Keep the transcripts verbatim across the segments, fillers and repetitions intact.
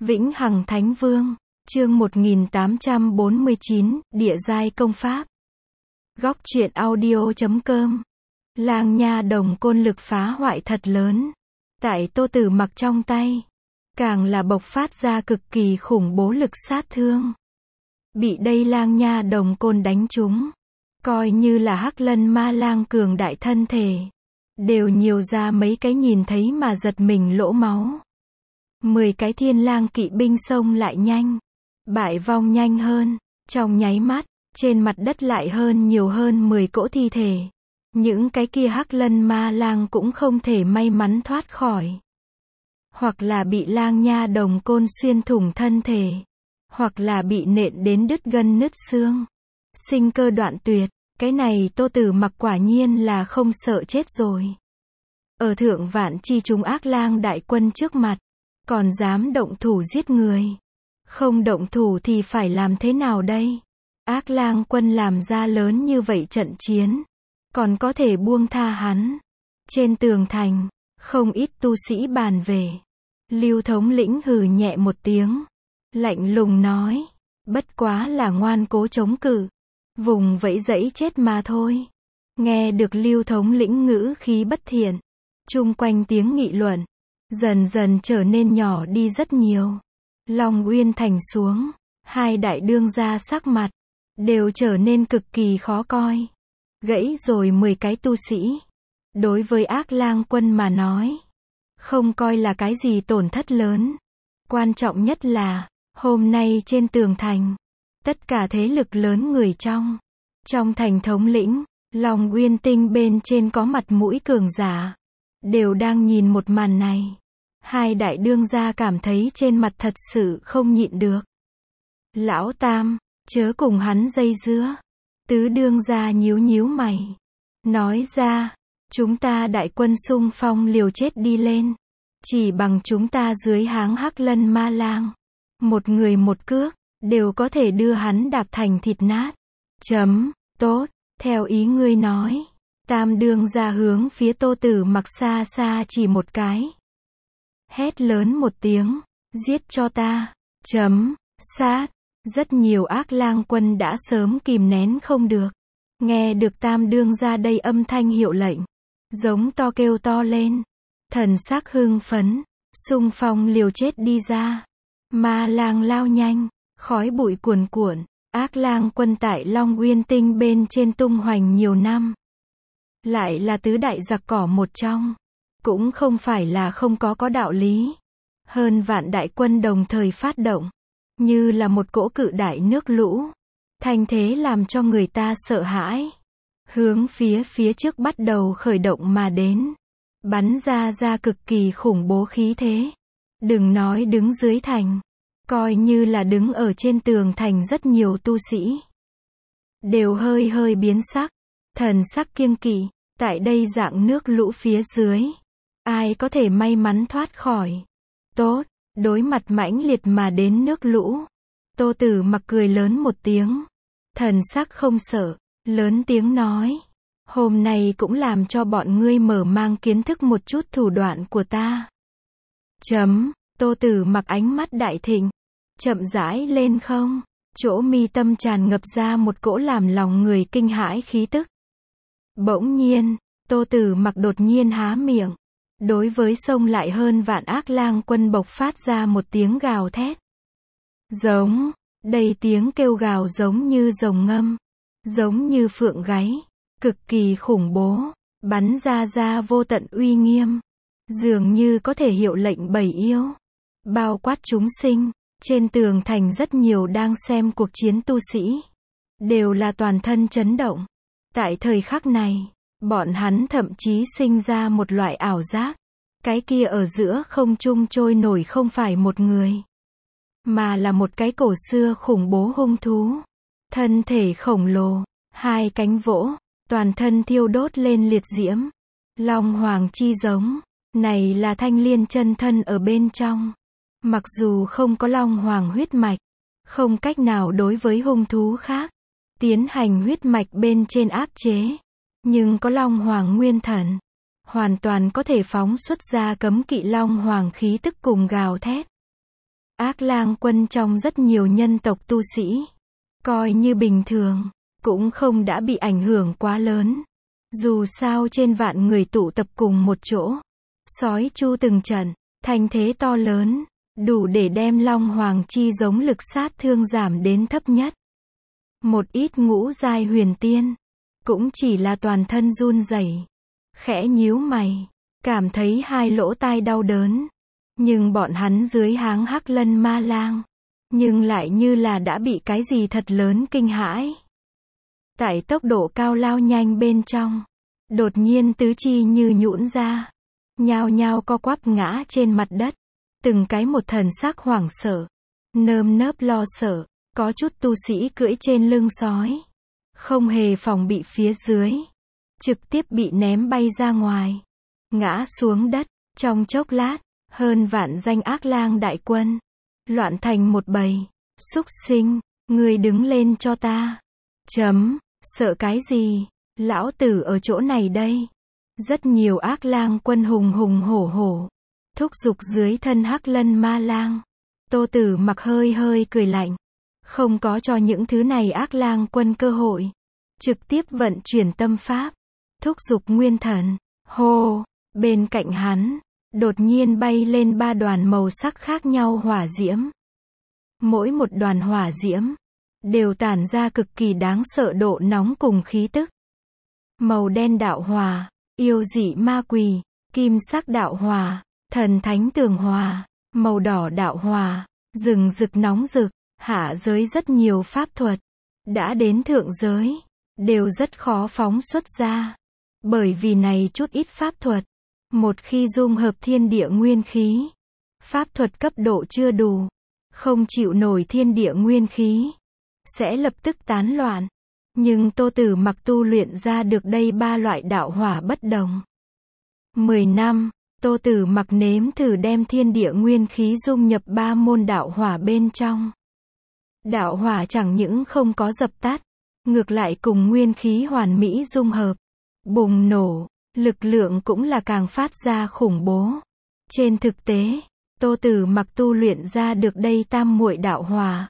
Vĩnh Hằng Thánh Vương, chương một nghìn tám trăm bốn mươi chín, Địa giai công pháp. Góc truyện audio chấm com. Lang nha đồng côn lực phá hoại thật lớn. Tại Tô Tử Mặc trong tay, càng là bộc phát ra cực kỳ khủng bố lực sát thương. Bị đây lang nha đồng côn đánh trúng, coi như là Hắc Lân Ma Lang cường đại thân thể, đều nhiều ra mấy cái nhìn thấy mà giật mình lỗ máu. Mười cái thiên lang kỵ binh xông lại nhanh, bại vong nhanh hơn, trong nháy mắt, trên mặt đất lại hơn nhiều hơn mười cỗ thi thể. Những cái kia Hắc Lân Ma Lang cũng không thể may mắn thoát khỏi. Hoặc là bị lang nha đồng côn xuyên thủng thân thể, hoặc là bị nện đến đứt gân nứt xương, sinh cơ đoạn tuyệt. Cái này Tô Tử Mặc quả nhiên là không sợ chết rồi. Ở thượng vạn chi chúng ác lang đại quân trước mặt, còn dám động thủ giết người. Không động thủ thì phải làm thế nào đây? Ác lang quân làm ra lớn như vậy trận chiến, còn có thể buông tha hắn. Trên tường thành, không ít tu sĩ bàn về. Lưu thống lĩnh hừ nhẹ một tiếng, lạnh lùng nói, bất quá là ngoan cố chống cự, vùng vẫy dẫy chết mà thôi. Nghe được Lưu thống lĩnh ngữ khí bất thiện, chung quanh tiếng nghị luận dần dần trở nên nhỏ đi rất nhiều. Long Uyên Thành xuống, hai đại đương gia sắc mặt đều trở nên cực kỳ khó coi. Gãy rồi mười cái tu sĩ, đối với ác lang quân mà nói, không coi là cái gì tổn thất lớn. Quan trọng nhất là, hôm nay trên tường thành, tất cả thế lực lớn người trong, trong thành thống lĩnh, Long Uyên Tinh bên trên có mặt mũi cường giả, đều đang nhìn một màn này. Hai đại đương gia cảm thấy trên mặt thật sự không nhịn được. Lão Tam, chớ cùng hắn dây dưa. Tứ đương gia nhíu nhíu mày, nói ra, chúng ta đại quân xung phong liều chết đi lên, chỉ bằng chúng ta dưới háng Hắc Lân Ma Lang, một người một cước, đều có thể đưa hắn đạp thành thịt nát. Chấm, tốt, theo ý ngươi nói. Tam đương gia hướng phía Tô Tử Mặc xa xa chỉ một cái, hét lớn một tiếng, giết cho ta. Chấm, sát. Rất nhiều ác lang quân đã sớm kìm nén không được. Nghe được tam đương gia đây âm thanh hiệu lệnh, giống to kêu to lên. Thần sắc hưng phấn, xung phong liều chết đi ra. Ma lang lao nhanh, khói bụi cuồn cuộn. Ác lang quân tại Long Uyên Tinh bên trên tung hoành nhiều năm, lại là tứ đại giặc cỏ một trong, cũng không phải là không có có đạo lý. Hơn vạn đại quân đồng thời phát động, như là một cỗ cự đại nước lũ, thành thế làm cho người ta sợ hãi. Hướng phía phía trước bắt đầu khởi động mà đến, bắn ra ra cực kỳ khủng bố khí thế. Đừng nói đứng dưới thành, coi như là đứng ở trên tường thành rất nhiều tu sĩ đều hơi hơi biến sắc, thần sắc kiêng kỵ. Tại đây dạng nước lũ phía dưới, ai có thể may mắn thoát khỏi? Tốt, đối mặt mãnh liệt mà đến nước lũ, Tô Tử Mặc cười lớn một tiếng, thần sắc không sợ, lớn tiếng nói, hôm nay cũng làm cho bọn ngươi mở mang kiến thức một chút thủ đoạn của ta. Chấm, Tô Tử Mặc ánh mắt đại thịnh, chậm rãi lên không, chỗ mi tâm tràn ngập ra một cỗ làm lòng người kinh hãi khí tức. Bỗng nhiên, Tô Tử Mặc đột nhiên há miệng, đối với xông lại hơn vạn ác lang quân bộc phát ra một tiếng gào thét. Giống, đầy tiếng kêu gào giống như rồng ngâm, giống như phượng gáy, cực kỳ khủng bố, bắn ra ra vô tận uy nghiêm, dường như có thể hiệu lệnh bầy yêu, bao quát chúng sinh. Trên tường thành rất nhiều đang xem cuộc chiến tu sĩ, đều là toàn thân chấn động. Tại thời khắc này, bọn hắn thậm chí sinh ra một loại ảo giác, cái kia ở giữa không trung trôi nổi không phải một người, mà là một cái cổ xưa khủng bố hung thú. Thân thể khổng lồ, hai cánh vỗ, toàn thân thiêu đốt lên liệt diễm. Long hoàng chi giống, này là Thanh Liên chân thân ở bên trong. Mặc dù không có long hoàng huyết mạch, không cách nào đối với hung thú khác tiến hành huyết mạch bên trên áp chế, nhưng có long hoàng nguyên thần, hoàn toàn có thể phóng xuất ra cấm kỵ long hoàng khí tức cùng gào thét. Ác Lang Quân trong rất nhiều nhân tộc tu sĩ, coi như bình thường, cũng không đã bị ảnh hưởng quá lớn. Dù sao trên vạn người tụ tập cùng một chỗ, sói chu từng trận, thanh thế to lớn, đủ để đem Long Hoàng chi giống lực sát thương giảm đến thấp nhất. Một ít ngũ giai huyền tiên, cũng chỉ là toàn thân run rẩy, khẽ nhíu mày, cảm thấy hai lỗ tai đau đớn. Nhưng bọn hắn dưới háng Hắc Lân Ma Lang, nhưng lại như là đã bị cái gì thật lớn kinh hãi. Tại tốc độ cao lao nhanh bên trong, đột nhiên tứ chi như nhũn ra, nhao nhao co quắp ngã trên mặt đất, từng cái một thần sắc hoảng sợ, nơm nớp lo sợ, có chút tu sĩ cưỡi trên lưng sói, không hề phòng bị phía dưới, trực tiếp bị ném bay ra ngoài, ngã xuống đất. Trong chốc lát, hơn vạn danh ác lang đại quân, loạn thành một bầy. Súc sinh, ngươi đứng lên cho ta. Chấm, sợ cái gì? Lão tử ở chỗ này đây. Rất nhiều ác lang quân hùng hùng hổ hổ, thúc giục dưới thân Hắc Lân Ma Lang. Tô Tử Mặc hơi hơi cười lạnh, không có cho những thứ này ác lang quân cơ hội, trực tiếp vận chuyển tâm pháp, thúc giục nguyên thần. Hô, bên cạnh hắn, đột nhiên bay lên ba đoàn màu sắc khác nhau hỏa diễm. Mỗi một đoàn hỏa diễm đều tản ra cực kỳ đáng sợ độ nóng cùng khí tức. Màu đen đạo hỏa, yêu dị ma quỷ, kim sắc đạo hỏa, thần thánh tường hỏa, màu đỏ đạo hỏa, rừng rực nóng rực. Hạ giới rất nhiều pháp thuật, đã đến thượng giới, đều rất khó phóng xuất ra. Bởi vì này chút ít pháp thuật, một khi dung hợp thiên địa nguyên khí, pháp thuật cấp độ chưa đủ, không chịu nổi thiên địa nguyên khí, sẽ lập tức tán loạn. Nhưng Tô Tử Mặc tu luyện ra được đây ba loại đạo hỏa bất đồng. Mười năm, Tô Tử Mặc nếm thử đem thiên địa nguyên khí dung nhập ba môn đạo hỏa bên trong. Đạo hỏa chẳng những không có dập tắt, ngược lại cùng nguyên khí hoàn mỹ dung hợp, bùng nổ, lực lượng cũng là càng phát ra khủng bố. Trên thực tế, Tô Tử Mặc tu luyện ra được đây tam muội đạo hỏa,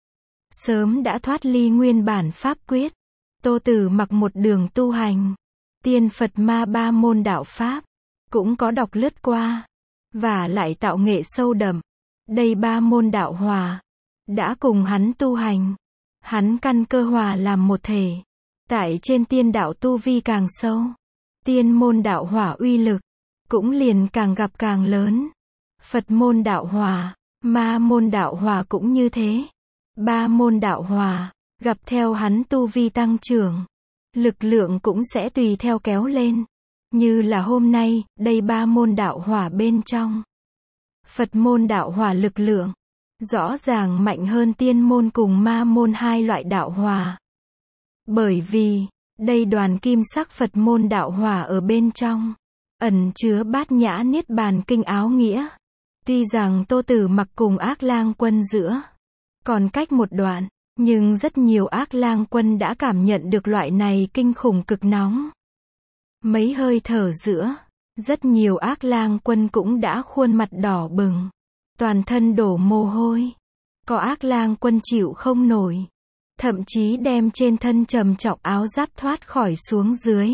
sớm đã thoát ly nguyên bản pháp quyết. Tô Tử Mặc một đường tu hành, tiên Phật ma ba môn đạo pháp, cũng có đọc lướt qua, và lại tạo nghệ sâu đậm. Đây ba môn đạo hỏa đã cùng hắn tu hành, hắn căn cơ hòa làm một thể. Tại trên tiên đạo tu vi càng sâu, tiên môn đạo hỏa uy lực cũng liền càng gặp càng lớn. Phật môn đạo hỏa, ma môn đạo hỏa cũng như thế. Ba môn đạo hỏa gặp theo hắn tu vi tăng trưởng, lực lượng cũng sẽ tùy theo kéo lên. Như là hôm nay, đây ba môn đạo hỏa bên trong, Phật môn đạo hỏa lực lượng rõ ràng mạnh hơn tiên môn cùng ma môn hai loại đạo hỏa. Bởi vì, đây đoàn kim sắc Phật môn đạo hỏa ở bên trong, ẩn chứa bát nhã niết bàn kinh áo nghĩa. Tuy rằng Tô Tử Mặc cùng ác lang quân giữa còn cách một đoạn, nhưng rất nhiều ác lang quân đã cảm nhận được loại này kinh khủng cực nóng. Mấy hơi thở giữa, rất nhiều ác lang quân cũng đã khuôn mặt đỏ bừng, toàn thân đổ mồ hôi. Có ác lang quân chịu không nổi, thậm chí đem trên thân trầm trọng áo giáp thoát khỏi xuống dưới.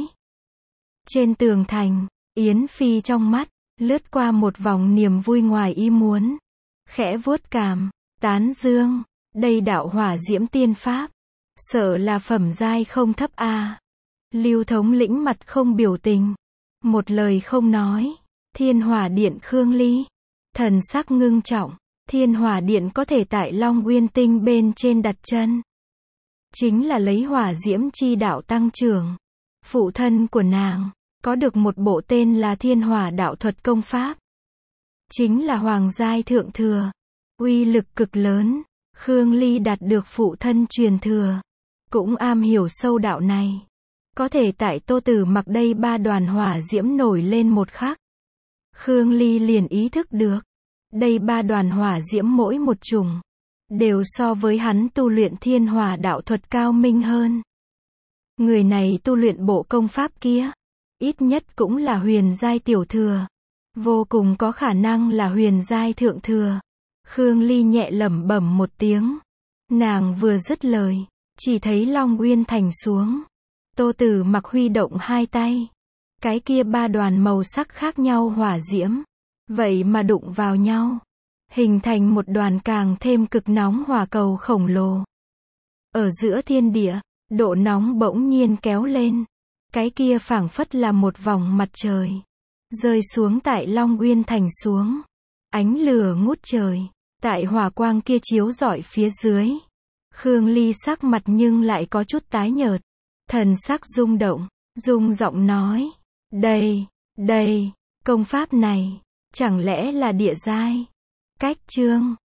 Trên tường thành, Yến Phi trong mắt lướt qua một vòng niềm vui ngoài ý muốn, khẽ vuốt cằm, tán dương, đây đạo hỏa diễm tiên pháp, sợ là phẩm giai không thấp a. À. Lưu thống lĩnh mặt không biểu tình, một lời không nói. Thiên Hỏa Điện Khương Ly, thần sắc ngưng trọng. Thiên Hỏa Điện có thể tại Long Uyên Tinh bên trên đặt chân, chính là lấy hỏa diễm chi đạo tăng trưởng. Phụ thân của nàng có được một bộ tên là Thiên Hỏa Đạo Thuật công pháp, chính là hoàng giai thượng thừa, uy lực cực lớn. Khương Ly đạt được phụ thân truyền thừa, cũng am hiểu sâu đạo này, có thể tại Tô Tử Mặc đây ba đoàn hỏa diễm nổi lên một khắc, Khương Ly liền ý thức được, đây ba đoàn hỏa diễm mỗi một chủng đều so với hắn tu luyện Thiên Hỏa Đạo Thuật cao minh hơn. Người này tu luyện bộ công pháp kia, ít nhất cũng là huyền giai tiểu thừa, vô cùng có khả năng là huyền giai thượng thừa. Khương Ly nhẹ lẩm bẩm một tiếng. Nàng vừa dứt lời, chỉ thấy Long Uyên Thành xuống. Tô Tử Mặc huy động hai tay. Cái kia ba đoàn màu sắc khác nhau hỏa diễm. Vậy mà đụng vào nhau. Hình thành một đoàn càng thêm cực nóng hỏa cầu khổng lồ. Ở giữa thiên địa, độ nóng bỗng nhiên kéo lên. Cái kia phảng phất là một vòng mặt trời. Rơi xuống tại Long Uyên Thành xuống. Ánh lửa ngút trời. Tại hỏa quang kia chiếu rọi phía dưới. Khương Ly sắc mặt nhưng lại có chút tái nhợt. Thần sắc rung động, rung giọng nói. Đây, đây, công pháp này, chẳng lẽ là địa giai? Cách chương